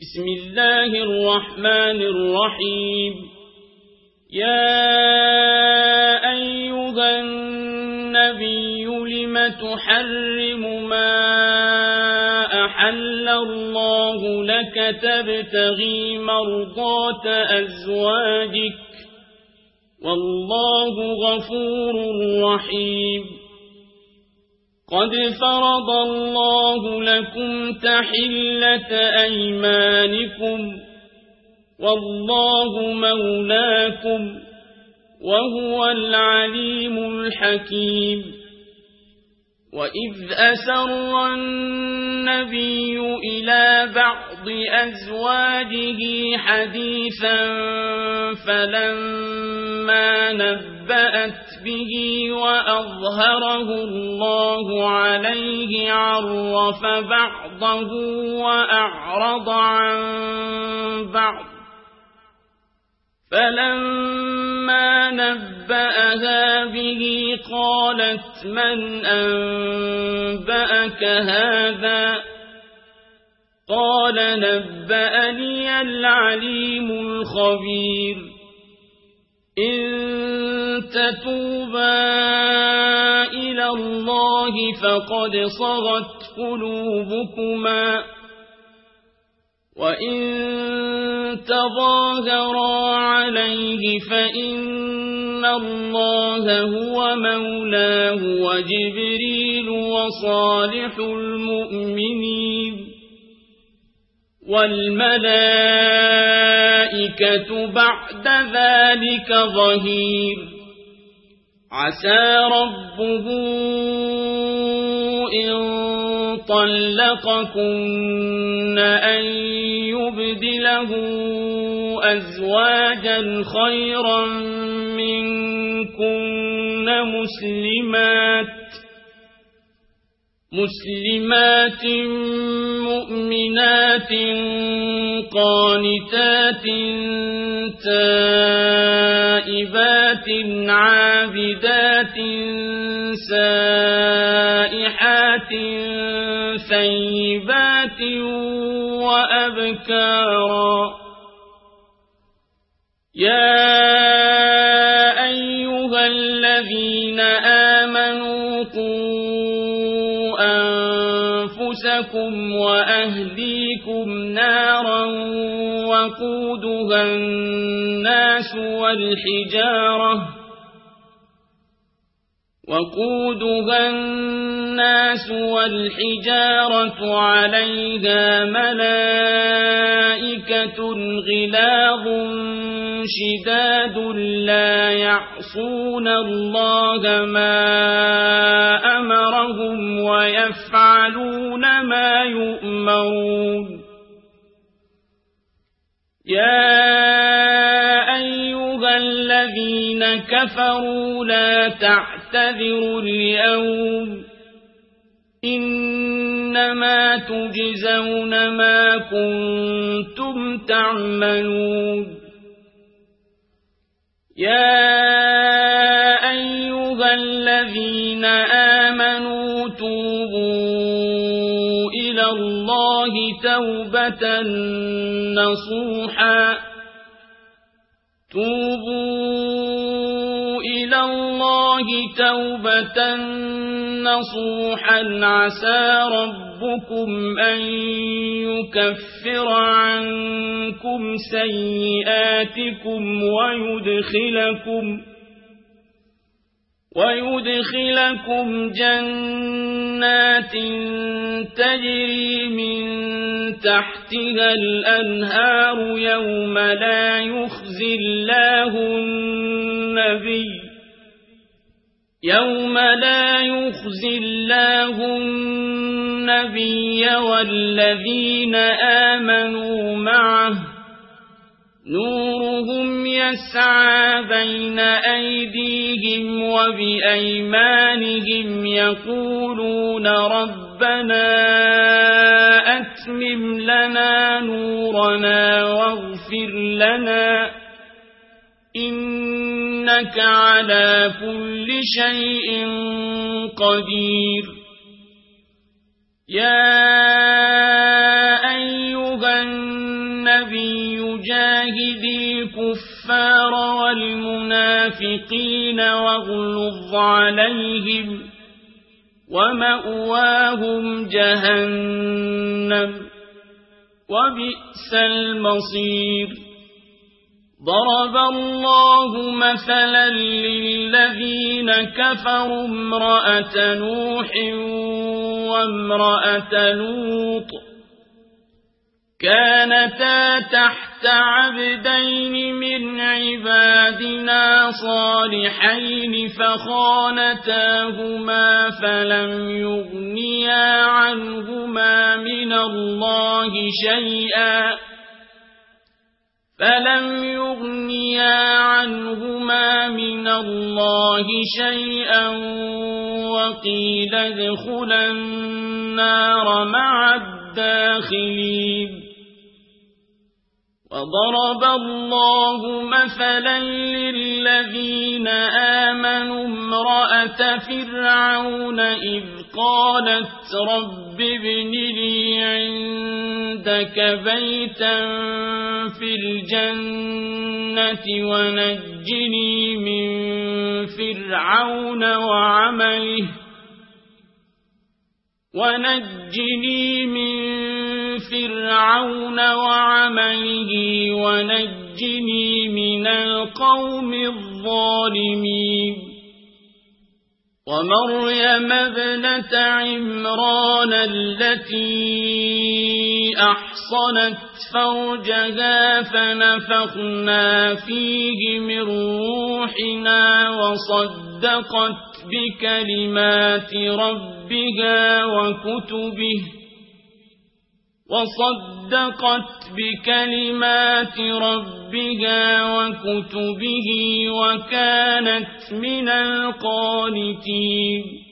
بسم الله الرحمن الرحيم. يا أيها النبي لم تحرم ما أحل الله لك تبتغي مرضات أزواجك والله غفور رحيم. قد فرض الله لكم تحلة أيمانكم والله مولاكم وهو العليم الحكيم. وإذ أسر النبي إلى بعض أزواجه حديثا فلما نبأت به وأظهره الله عليه عرف بعضه وأعرض عن بعض. فلما نبأها به قالت من أنبأك هذا؟ قال نبأني العليم الخبير. إن تتوبا إلى الله فقد صغت قلوبكما وإن تظاهرا عليه فإن الله هو مولاه وجبريل وصالح المؤمنين والملائكة بعد ذلك ظهير. عسى ربه إن طلقكن أن يبدله أزواجا خيرا منكن مسلمات مؤمنات قانتات تائبات عابدات سائحات ثيبات وأبكارا. يا أيها الذين آمنوا قوا أنفسكم وأهليكم نارا وقودها الناس والحجارة عليها ملائكة غلاظ شداد لا يعصون الله ما أمرهم ويفعلون ما يؤمرون. يا أيها الذين كفروا لا تعتذروا اليوم إنما تجزون ما كنتم تعملون. يا أيها الذين آمنوا توبوا إلى الله توبة نصوحا عسى ربكم أن يكفر عنكم سيئاتكم ويدخلكم جنات تجري من تحتها الأنهار يوم لا يخزي الله النبي والذين آمنوا معه نورهم يسعى بين أيديهم وبأيمانهم يقولون ربنا أتمم لنا نورنا واغفر لنا إنك على كل شيء قدير. يا أيها النبي جاهد الكفار والمنافقين واغلظ عليهم ومأواهم جهنم وبئس المصير ضرب الله مثلا للذين كفروا امرأة نوح وامرأة لوط كانتا تحت عبدين من عبادنا صالحين فخانتاهما فلم يغنيا عنهما من الله شيئا وقيل ادخلا النار مع الداخلين وضرب الله مثلا للذين آمنوا امرأة فرعون إذ قالت رب ابن لي عندك بيتا في الجنة ونجني من فرعون وعمله ونجني من القوم الظالمين ومريم ابنة عمران التي أحصنت فرجها فنفخنا فيه من روحنا وصدقت بكلمات ربها وكتبه وكانت من القانتين